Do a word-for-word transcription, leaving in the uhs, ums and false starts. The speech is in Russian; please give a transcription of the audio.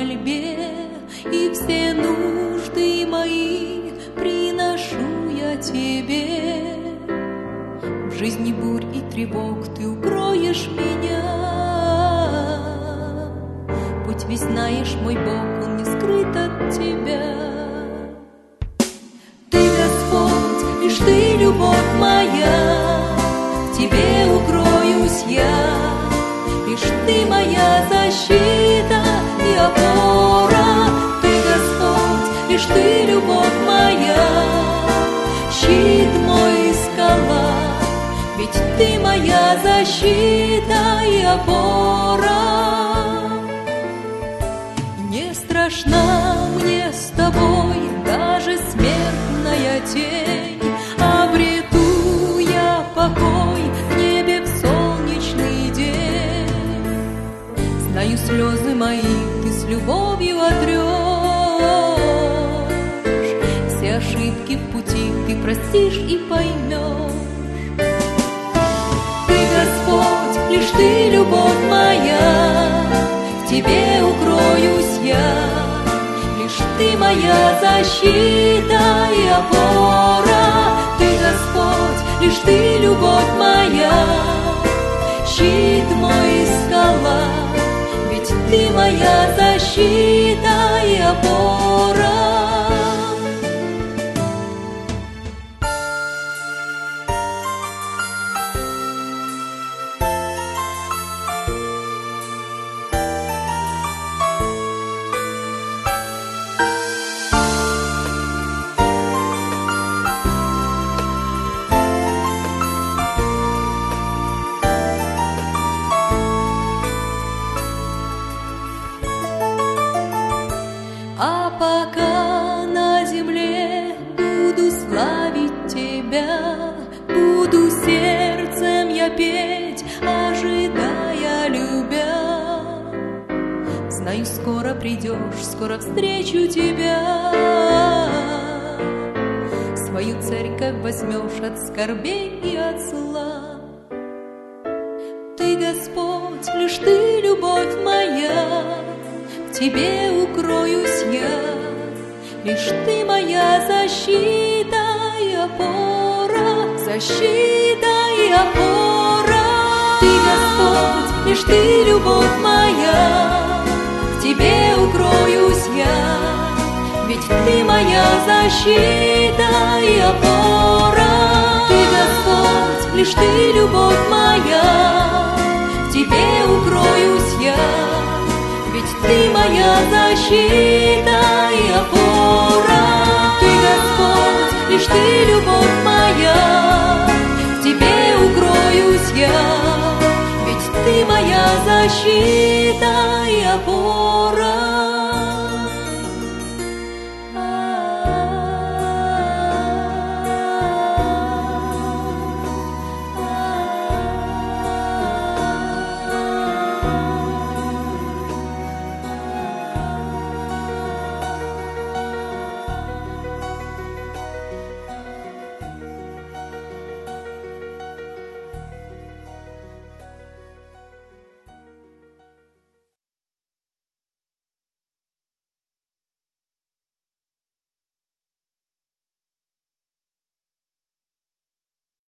мольбе, и все нужды мои приношу я тебе. В жизни бурь и тревог ты укроешь меня. Путь весь знаешь, мой Бог, он не скрыт от тебя. Ты, Господь, лишь ты любовь моя, в тебе укроюсь я. Лишь ты моя защита и опора. Ты, Господь, лишь ты любовь моя, щит мой и скала. Ведь ты моя защита и опора. Не страшна мне с тобой даже смертная тень. Обрету я покой в небе в солнечный день. Знаю, слезы мои ты с любовью отрешь. Все ошибки в пути ты простишь и поймешь. Господь, лишь ты любовь моя, в тебе укроюсь я. Лишь ты моя защита и опора. Ты, Господь, лишь ты любовь моя, щит мой и скала. Ведь ты моя защита и опора. А пока на земле буду славить тебя, буду сердцем я петь, ожидая, любя. Знаю, скоро придешь, скоро встречу тебя. Свою церковь возьмешь от скорбей и от зла. Ты, Господь, лишь ты любовь моя, в тебе укроюсь я. Лишь ты моя защита и опора, защита и опора. Ты, Господь, лишь ты любовь моя, в тебе укроюсь я. Ведь ты моя защита и опора. Ты, Господь, лишь ты любовь моя, в тебе укроюсь я. Ведь ты моя защита и опора. Ты, Господь, лишь ты любовь моя, в тебе укроюсь я. Ведь ты моя защита и опора.